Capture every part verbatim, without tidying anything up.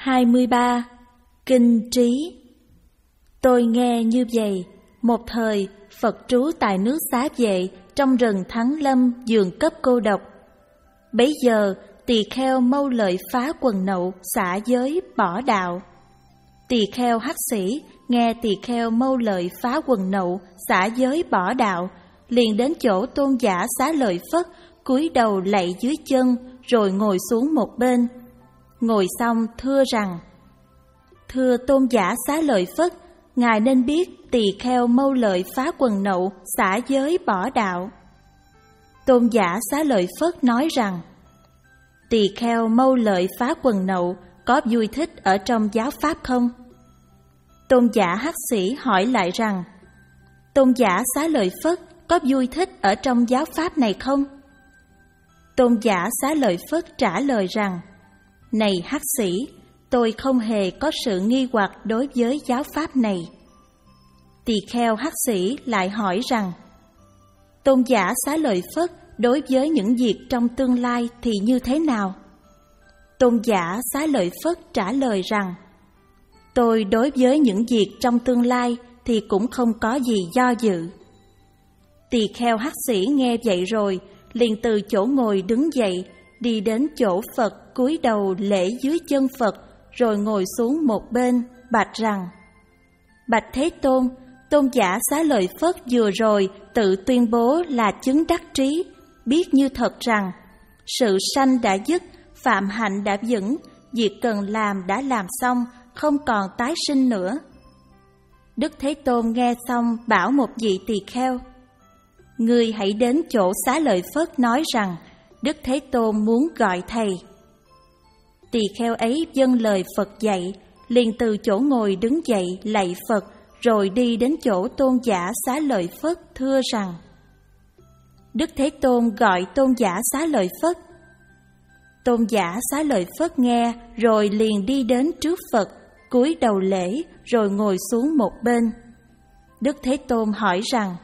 hai mươi ba. Kinh trí. Tôi nghe như vậy, một thời Phật trú tại nước Xá Vệ trong rừng Thắng Lâm giường cấp cô độc. Bấy giờ tỳ kheo Mâu Lợi phá quần nậu, xả giới bỏ đạo. Tỳ kheo Hắc Sĩ nghe tỳ kheo Mâu Lợi phá quần nậu, xả giới bỏ đạo, liền đến chỗ tôn giả Xá Lợi Phất, cúi đầu lạy dưới chân rồi ngồi xuống một bên. Ngồi xong thưa rằng: Thưa tôn giả Xá Lợi Phất, ngài nên biết tỳ kheo Mâu Lợi phá quần nậu, xả giới bỏ đạo. Tôn giả Xá Lợi Phất nói rằng: Tỳ kheo Mâu Lợi phá quần nậu có vui thích ở trong giáo pháp không? Tôn giả Hắc Sĩ hỏi lại rằng: Tôn giả Xá Lợi Phất có vui thích ở trong giáo pháp này không? Tôn giả Xá Lợi Phất trả lời rằng: Này Hắc Sĩ, tôi không hề có sự nghi hoặc đối với giáo pháp này. Tỳ kheo Hắc Sĩ lại hỏi rằng: Tôn giả Xá Lợi Phất đối với những việc trong tương lai thì như thế nào? Tôn giả Xá Lợi Phất trả lời rằng: Tôi đối với những việc trong tương lai thì cũng không có gì do dự. Tỳ kheo Hắc Sĩ nghe vậy rồi, liền từ chỗ ngồi đứng dậy, đi đến chỗ Phật, cúi đầu lễ dưới chân Phật, rồi ngồi xuống một bên, bạch rằng: Bạch Thế Tôn, tôn giả Xá Lợi Phất vừa rồi tự tuyên bố là chứng đắc trí, biết như thật rằng sự sanh đã dứt, phạm hạnh đã vững, việc cần làm đã làm xong, không còn tái sinh nữa. Đức Thế Tôn nghe xong bảo một vị tỳ kheo: Ngươi hãy đến chỗ Xá Lợi Phất nói rằng Đức Thế Tôn muốn gọi thầy. Tỳ kheo ấy vâng lời Phật dạy, liền từ chỗ ngồi đứng dậy lạy Phật, rồi đi đến chỗ tôn giả Xá Lợi Phất thưa rằng: Đức Thế Tôn gọi tôn giả Xá Lợi Phất. Tôn giả Xá Lợi Phất nghe rồi liền đi đến trước Phật, cúi đầu lễ rồi ngồi xuống một bên. Đức Thế Tôn hỏi rằng: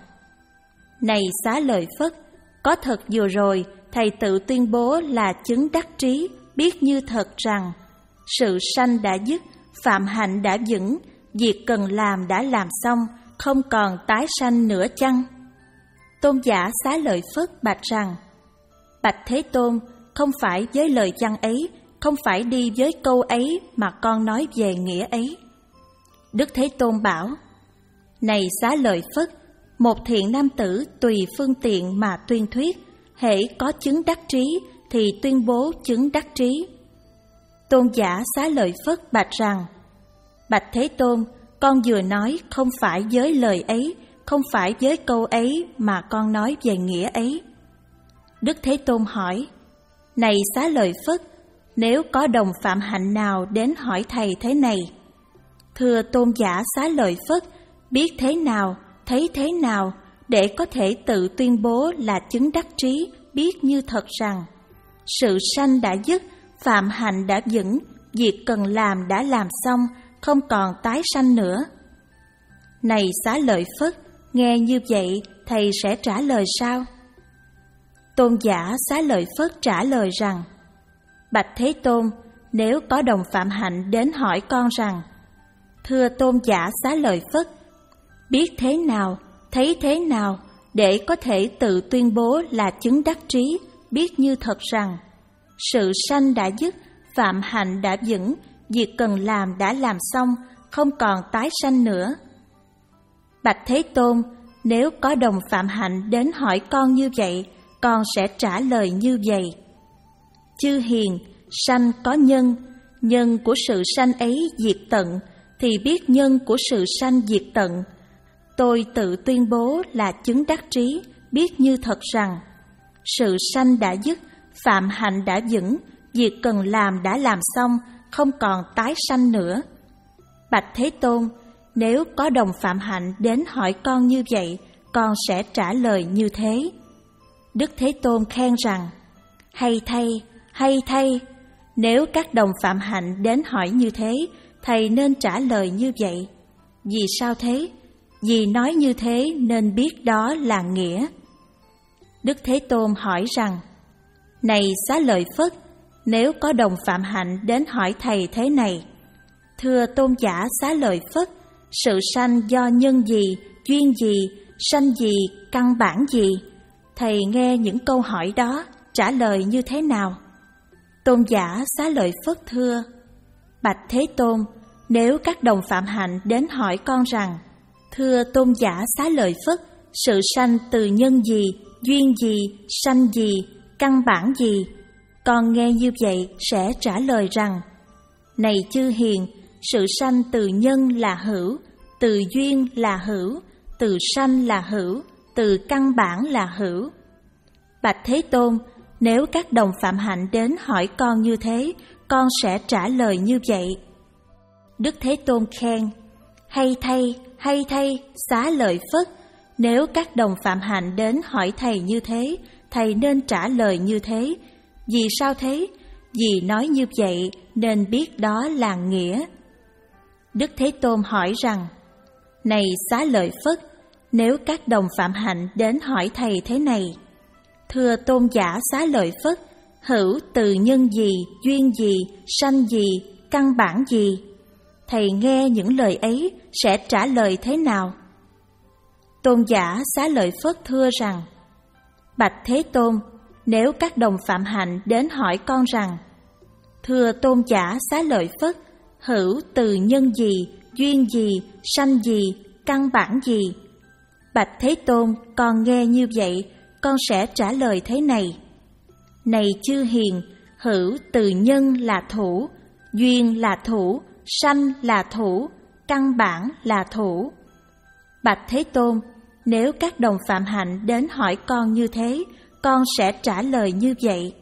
Này Xá Lợi Phất, có thật vừa rồi thầy tự tuyên bố là chứng đắc trí, biết như thật rằng sự sanh đã dứt, phạm hạnh đã vững, việc cần làm đã làm xong, không còn tái sanh nữa chăng? Tôn giả Xá Lợi Phất bạch rằng: Bạch Thế Tôn, không phải với lời văn ấy, không phải đi với câu ấy mà con nói về nghĩa ấy. Đức Thế Tôn bảo: Này Xá Lợi Phất, một thiện nam tử tùy phương tiện mà tuyên thuyết, hễ có chứng đắc trí thì tuyên bố chứng đắc trí. Tôn giả Xá Lợi Phất bạch rằng: Bạch Thế Tôn, con vừa nói không phải với lời ấy, không phải với câu ấy mà con nói về nghĩa ấy. Đức Thế Tôn hỏi: Này Xá Lợi Phất, nếu có đồng phạm hạnh nào đến hỏi thầy thế này: Thưa tôn giả Xá Lợi Phất, biết thế nào, thấy thế nào để có thể tự tuyên bố là chứng đắc trí, biết như thật rằng sự sanh đã dứt, phạm hạnh đã vững, việc cần làm đã làm xong, không còn tái sanh nữa? Này Xá Lợi Phất, nghe như vậy thầy sẽ trả lời sao? Tôn giả Xá Lợi Phất trả lời rằng: Bạch Thế Tôn, nếu có đồng phạm hạnh đến hỏi con rằng: Thưa tôn giả Xá Lợi Phất, biết thế nào, thấy thế nào để có thể tự tuyên bố là chứng đắc trí, biết như thật rằng sự sanh đã dứt, phạm hạnh đã vững, việc cần làm đã làm xong, không còn tái sanh nữa? Bạch Thế Tôn, nếu có đồng phạm hạnh đến hỏi con như vậy, con sẽ trả lời như vậy: Chư hiền, sanh có nhân, nhân của sự sanh ấy diệt tận, thì biết nhân của sự sanh diệt tận. Tôi tự tuyên bố là chứng đắc trí, biết như thật rằng sự sanh đã dứt, phạm hạnh đã vững, việc cần làm đã làm xong, không còn tái sanh nữa. Bạch Thế Tôn, nếu có đồng phạm hạnh đến hỏi con như vậy, con sẽ trả lời như thế. Đức Thế Tôn khen rằng: Hay thay, hay thay, nếu các đồng phạm hạnh đến hỏi như thế, thầy nên trả lời như vậy. Vì sao thế? Vì nói như thế nên biết đó là nghĩa. Đức Thế Tôn hỏi rằng: Này Xá Lợi Phất, nếu có đồng phạm hạnh đến hỏi thầy thế này: Thưa tôn giả Xá Lợi Phất, sự sanh do nhân gì, duyên gì, sanh gì, căn bản gì? Thầy nghe những câu hỏi đó trả lời như thế nào? Tôn giả Xá Lợi Phất thưa: Bạch Thế Tôn, nếu các đồng phạm hạnh đến hỏi con rằng: Thưa tôn giả Xá Lợi Phất, sự sanh từ nhân gì, duyên gì, sanh gì, căn bản gì? Con nghe như vậy sẽ trả lời rằng: Này chư hiền, sự sanh từ nhân là hữu, từ duyên là hữu, từ sanh là hữu, từ căn bản là hữu. Bạch Thế Tôn, nếu các đồng phạm hạnh đến hỏi con như thế, con sẽ trả lời như vậy. Đức Thế Tôn khen: Hay thay, hay thay, Xá Lợi Phất, nếu các đồng phạm hạnh đến hỏi thầy như thế, thầy nên trả lời như thế. Vì sao thế? Vì nói như vậy nên biết đó là nghĩa. Đức Thế Tôn hỏi rằng: Này Xá Lợi Phất, nếu các đồng phạm hạnh đến hỏi thầy thế này: Thưa tôn giả Xá Lợi Phất, hữu từ nhân gì, duyên gì, sanh gì, căn bản gì? Thầy nghe những lời ấy sẽ trả lời thế nào? Tôn giả Xá Lợi Phất thưa rằng: Bạch Thế Tôn, nếu các đồng phạm hạnh đến hỏi con rằng: Thưa tôn giả Xá Lợi Phất, hữu từ nhân gì, duyên gì, sanh gì, căn bản gì? Bạch Thế Tôn, con nghe như vậy, con sẽ trả lời thế này: Này chư hiền, hữu từ nhân là thủ, duyên là thủ, sanh là thủ, căn bản là thủ. Bạch Thế Tôn, nếu các đồng phạm hạnh đến hỏi con như thế, con sẽ trả lời như vậy.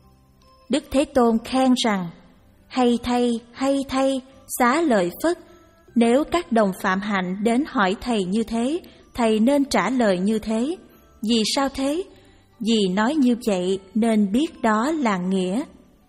Đức Thế Tôn khen rằng: Hay thay, hay thay, Xá Lợi Phất, nếu các đồng phạm hạnh đến hỏi thầy như thế, thầy nên trả lời như thế. Vì sao thế? Vì nói như vậy nên biết đó là nghĩa.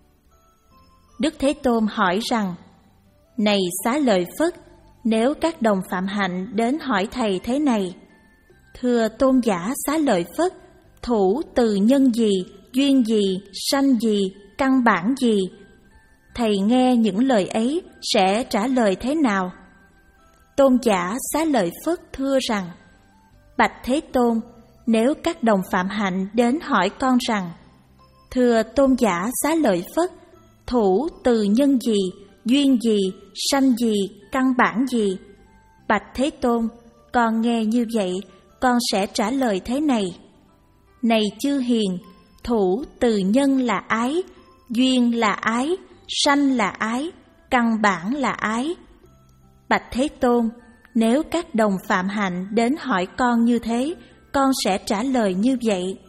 Đức Thế Tôn hỏi rằng: Này Xá Lợi Phất, nếu các đồng phạm hạnh đến hỏi thầy thế này: Thưa tôn giả Xá Lợi Phất, thủ từ nhân gì, duyên gì, sanh gì, căn bản gì? Thầy nghe những lời ấy sẽ trả lời thế nào? Tôn giả Xá Lợi Phất thưa rằng: Bạch Thế Tôn, nếu các đồng phạm hạnh đến hỏi con rằng: Thưa tôn giả Xá Lợi Phất, thủ từ nhân gì, duyên gì, sanh gì, căn bản gì? Bạch Thế Tôn, con nghe như vậy, con sẽ trả lời thế này: Này chư hiền, thủ từ nhân là ái, duyên là ái, sanh là ái, căn bản là ái. Bạch Thế Tôn, nếu các đồng phạm hạnh đến hỏi con như thế, con sẽ trả lời như vậy.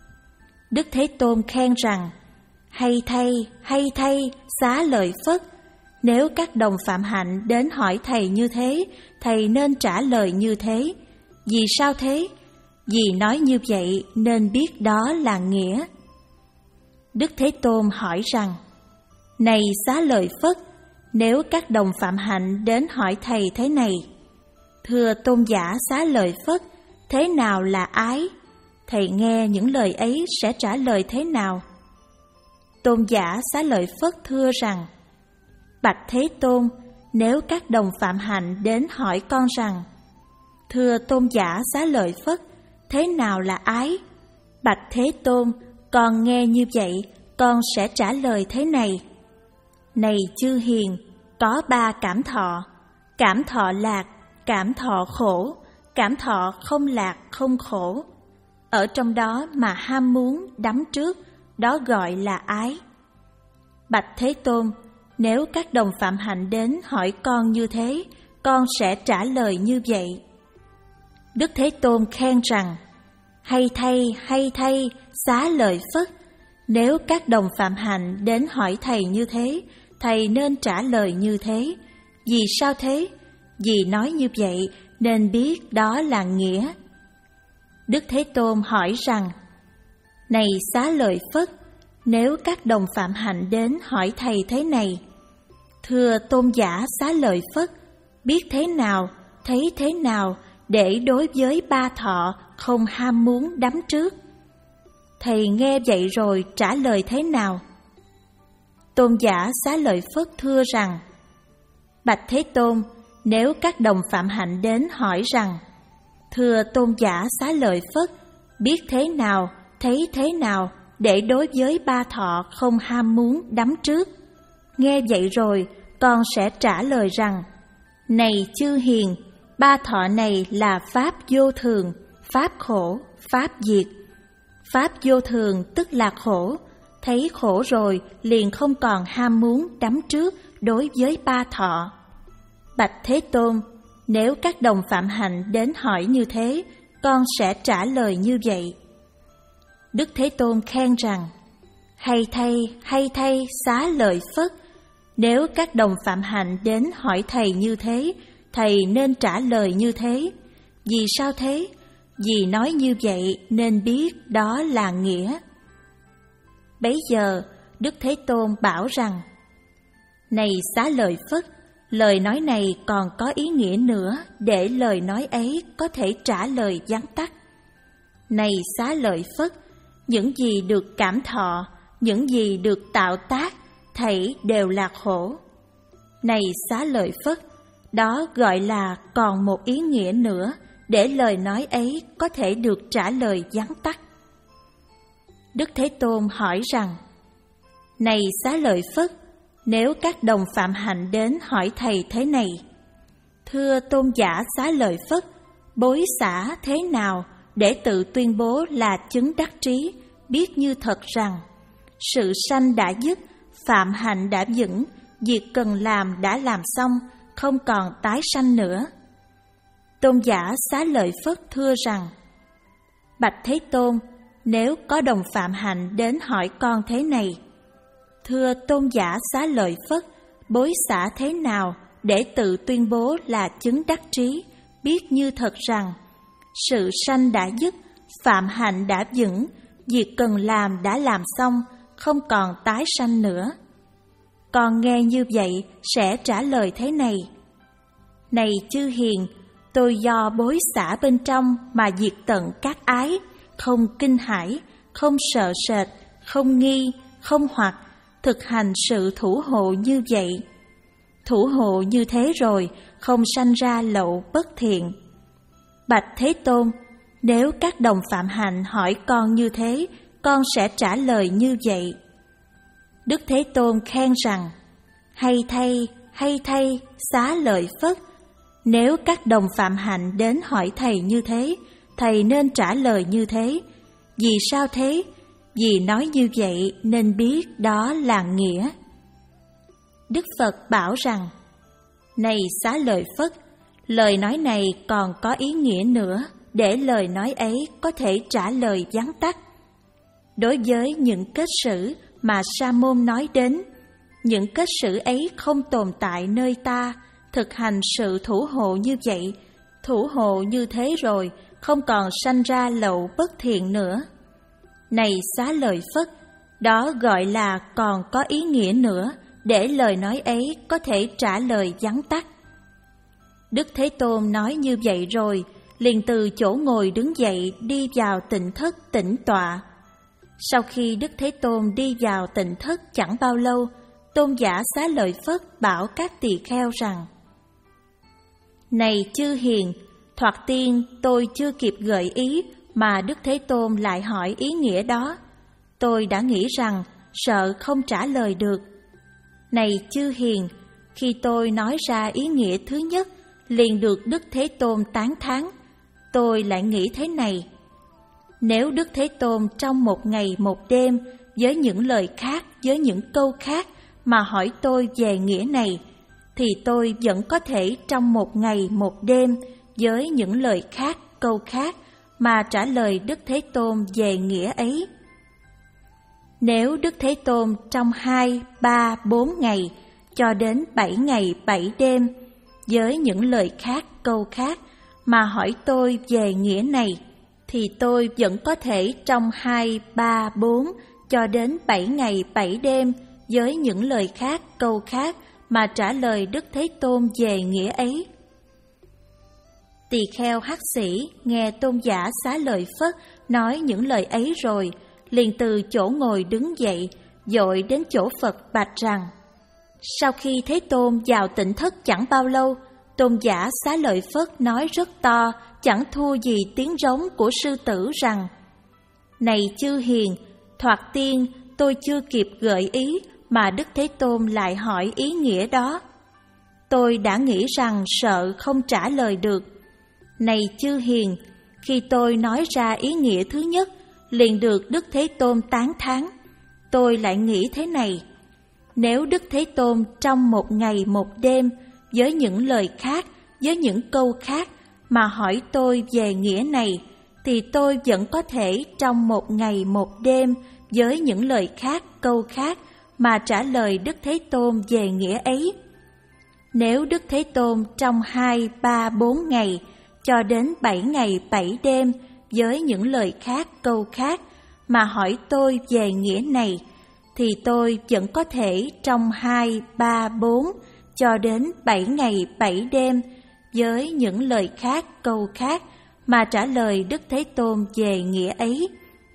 Đức Thế Tôn khen rằng: Hay thay, hay thay, Xá Lợi Phất, nếu các đồng phạm hạnh đến hỏi thầy như thế, thầy nên trả lời như thế. Vì sao thế? Vì nói như vậy nên biết đó là nghĩa. Đức Thế Tôn hỏi rằng: Này Xá Lợi Phất, nếu các đồng phạm hạnh đến hỏi thầy thế này: Thưa tôn giả Xá Lợi Phất, thế nào là ái? Thầy nghe những lời ấy sẽ trả lời thế nào? Tôn giả Xá Lợi Phất thưa rằng: Bạch Thế Tôn, nếu các đồng phạm hạnh đến hỏi con rằng: Thưa tôn giả Xá Lợi Phất, thế nào là ái? Bạch Thế Tôn, con nghe như vậy, con sẽ trả lời thế này: Này chư hiền, có ba cảm thọ: cảm thọ lạc, cảm thọ khổ, cảm thọ không lạc không khổ. Ở trong đó mà ham muốn đắm trước, đó gọi là ái. Bạch Thế Tôn, nếu các đồng phạm hạnh đến hỏi con như thế, con sẽ trả lời như vậy. Đức Thế Tôn khen rằng: Hay thay, hay thay, Xá Lợi Phất, nếu các đồng phạm hạnh đến hỏi thầy như thế, thầy nên trả lời như thế. Vì sao thế? Vì nói như vậy nên biết đó là nghĩa. Đức Thế Tôn hỏi rằng: Này Xá Lợi Phất, nếu các đồng phạm hạnh đến hỏi thầy thế này: Thưa tôn giả Xá Lợi Phất, biết thế nào, thấy thế nào để đối với ba thọ không ham muốn đắm trước? Thầy nghe vậy rồi trả lời thế nào? Tôn giả Xá Lợi Phất thưa rằng: Bạch Thế Tôn, nếu các đồng phạm hạnh đến hỏi rằng: Thưa tôn giả Xá Lợi Phất, biết thế nào, thấy thế nào để đối với ba thọ không ham muốn đắm trước? Nghe vậy rồi, con sẽ trả lời rằng: Này chư hiền, ba thọ này là pháp vô thường, pháp khổ, pháp diệt. Pháp vô thường tức là khổ, thấy khổ rồi liền không còn ham muốn đắm trước đối với ba thọ. Bạch Thế Tôn, nếu các đồng phạm hạnh đến hỏi như thế, con sẽ trả lời như vậy. Đức Thế Tôn khen rằng: Hay thay, hay thay Xá Lợi Phất, nếu các đồng phạm hạnh đến hỏi thầy như thế, thầy nên trả lời như thế. Vì sao thế? Vì nói như vậy nên biết đó là nghĩa. Bấy giờ Đức Thế Tôn bảo rằng: Này Xá Lợi Phất, lời nói này còn có ý nghĩa nữa để lời nói ấy có thể trả lời vắn tắt. Này Xá Lợi Phất, những gì được cảm thọ, những gì được tạo tác, thảy đều là khổ. Này Xá Lợi Phất, đó gọi là còn một ý nghĩa nữa để lời nói ấy có thể được trả lời vắn tắt. Đức Thế Tôn hỏi rằng: Này Xá Lợi Phất, nếu các đồng phạm hạnh đến hỏi thầy thế này: Thưa tôn giả Xá Lợi Phất, bối xả thế nào để tự tuyên bố là chứng đắc trí, biết như thật rằng sự sanh đã dứt, phạm hạnh đã vững, việc cần làm đã làm xong, không còn tái sanh nữa? Tôn giả Xá Lợi Phất thưa rằng: Bạch Thế Tôn, nếu có đồng phạm hạnh đến hỏi con thế này: Thưa tôn giả Xá Lợi Phất, bối xả thế nào để tự tuyên bố là chứng đắc trí, biết như thật rằng sự sanh đã dứt, phạm hạnh đã vững, việc cần làm đã làm xong, không còn tái sanh nữa? Con nghe như vậy sẽ trả lời thế này: Này chư hiền, tôi do bối xả bên trong mà diệt tận các ái, không kinh hãi, không sợ sệt, không nghi, không hoặc, thực hành sự thủ hộ như vậy. Thủ hộ như thế rồi, không sanh ra lậu bất thiện. Bạch Thế Tôn, nếu các đồng phạm hạnh hỏi con như thế, con sẽ trả lời như vậy. Đức Thế Tôn khen rằng: Hay thay, hay thay Xá Lợi Phất, nếu các đồng phạm hạnh đến hỏi thầy như thế, thầy nên trả lời như thế. Vì sao thế? Vì nói như vậy nên biết đó là nghĩa. Đức Phật bảo rằng: Này Xá Lợi Phất, lời nói này còn có ý nghĩa nữa để lời nói ấy có thể trả lời vắn tắt. Đối với những kết sử mà Sa môn nói đến, những kết sử ấy không tồn tại nơi ta, thực hành sự thủ hộ như vậy, thủ hộ như thế rồi, không còn sanh ra lậu bất thiện nữa. Này Xá Lợi Phất, đó gọi là còn có ý nghĩa nữa để lời nói ấy có thể trả lời vắn tắt. Đức Thế Tôn nói như vậy rồi, liền từ chỗ ngồi đứng dậy đi vào tịnh thất tĩnh tọa. Sau khi Đức Thế Tôn đi vào tịnh thất chẳng bao lâu, tôn giả Xá Lợi Phất bảo các tỳ kheo rằng: Này chư hiền, thoạt tiên tôi chưa kịp gợi ý mà Đức Thế Tôn lại hỏi ý nghĩa đó. Tôi đã nghĩ rằng sợ không trả lời được. Này chư hiền, khi tôi nói ra ý nghĩa thứ nhất, liền được Đức Thế Tôn tán thán. Tôi lại nghĩ thế này: nếu Đức Thế Tôn trong một ngày một đêm với những lời khác, với những câu khác mà hỏi tôi về nghĩa này, thì tôi vẫn có thể trong một ngày một đêm với những lời khác, câu khác mà trả lời Đức Thế Tôn về nghĩa ấy. Nếu Đức Thế Tôn trong hai, ba, bốn ngày cho đến bảy ngày, bảy đêm với những lời khác, câu khác mà hỏi tôi về nghĩa này, thì tôi vẫn có thể trong hai, ba, bốn cho đến bảy ngày, bảy đêm với những lời khác, câu khác mà trả lời Đức Thế Tôn về nghĩa ấy. Tỳ kheo hắc sĩ nghe tôn giả Xá Lợi Phất nói những lời ấy rồi, liền từ chỗ ngồi đứng dậy, dội đến chỗ Phật bạch rằng: Sau khi Thế Tôn vào Tịnh Thất chẳng bao lâu, tôn giả Xá Lợi Phất nói rất to, chẳng thua gì tiếng rống của sư tử rằng: Này chư hiền, thoạt tiên tôi chưa kịp gợi ý mà Đức Thế Tôn lại hỏi ý nghĩa đó. Tôi đã nghĩ rằng sợ không trả lời được. Này chư hiền, khi tôi nói ra ý nghĩa thứ nhất, liền được Đức Thế Tôn tán thán. Tôi lại nghĩ thế này: nếu Đức Thế Tôn trong một ngày một đêm, với những lời khác, với những câu khác mà hỏi tôi về nghĩa này, thì tôi vẫn có thể trong một ngày một đêm, với những lời khác, câu khác mà trả lời Đức Thế Tôn về nghĩa ấy. Nếu Đức Thế Tôn trong hai, ba, bốn ngày cho đến bảy ngày bảy đêm với những lời khác, câu khác mà hỏi tôi về nghĩa này, thì tôi vẫn có thể trong hai, ba, bốn cho đến bảy ngày bảy đêm với những lời khác, câu khác mà trả lời Đức Thế Tôn về nghĩa ấy.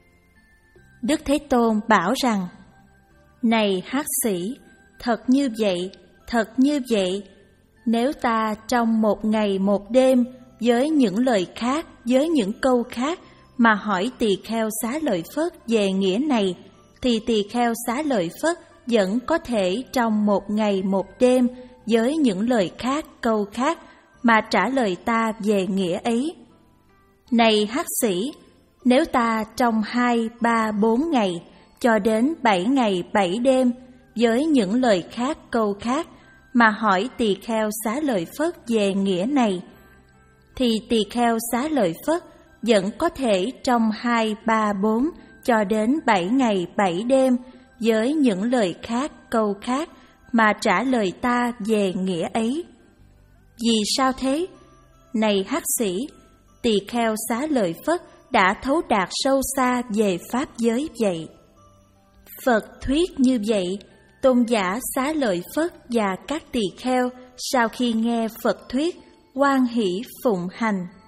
Đức Thế Tôn bảo rằng: Này Hắc Sĩ, thật như vậy, thật như vậy, nếu ta trong một ngày một đêm với những lời khác, với những câu khác mà hỏi tỳ kheo Xá Lợi Phất về nghĩa này, thì tỳ kheo Xá Lợi Phất vẫn có thể trong một ngày một đêm với những lời khác, câu khác mà trả lời ta về nghĩa ấy. Này Hắc Sĩ, nếu ta trong hai, ba, bốn ngày cho đến bảy ngày bảy đêm với những lời khác, câu khác mà hỏi tỳ kheo Xá Lợi Phất về nghĩa này, thì tỳ kheo Xá Lợi Phất vẫn có thể trong hai, ba, bốn cho đến bảy ngày bảy đêm với những lời khác, câu khác mà trả lời ta về nghĩa ấy. Vì sao thế? Này Hắc Sĩ, tỳ kheo Xá Lợi Phất đã thấu đạt sâu xa về pháp giới vậy. Phật thuyết như vậy, tôn giả Xá Lợi Phất và các tỳ kheo sau khi nghe Phật thuyết hoan hỷ phụng hành.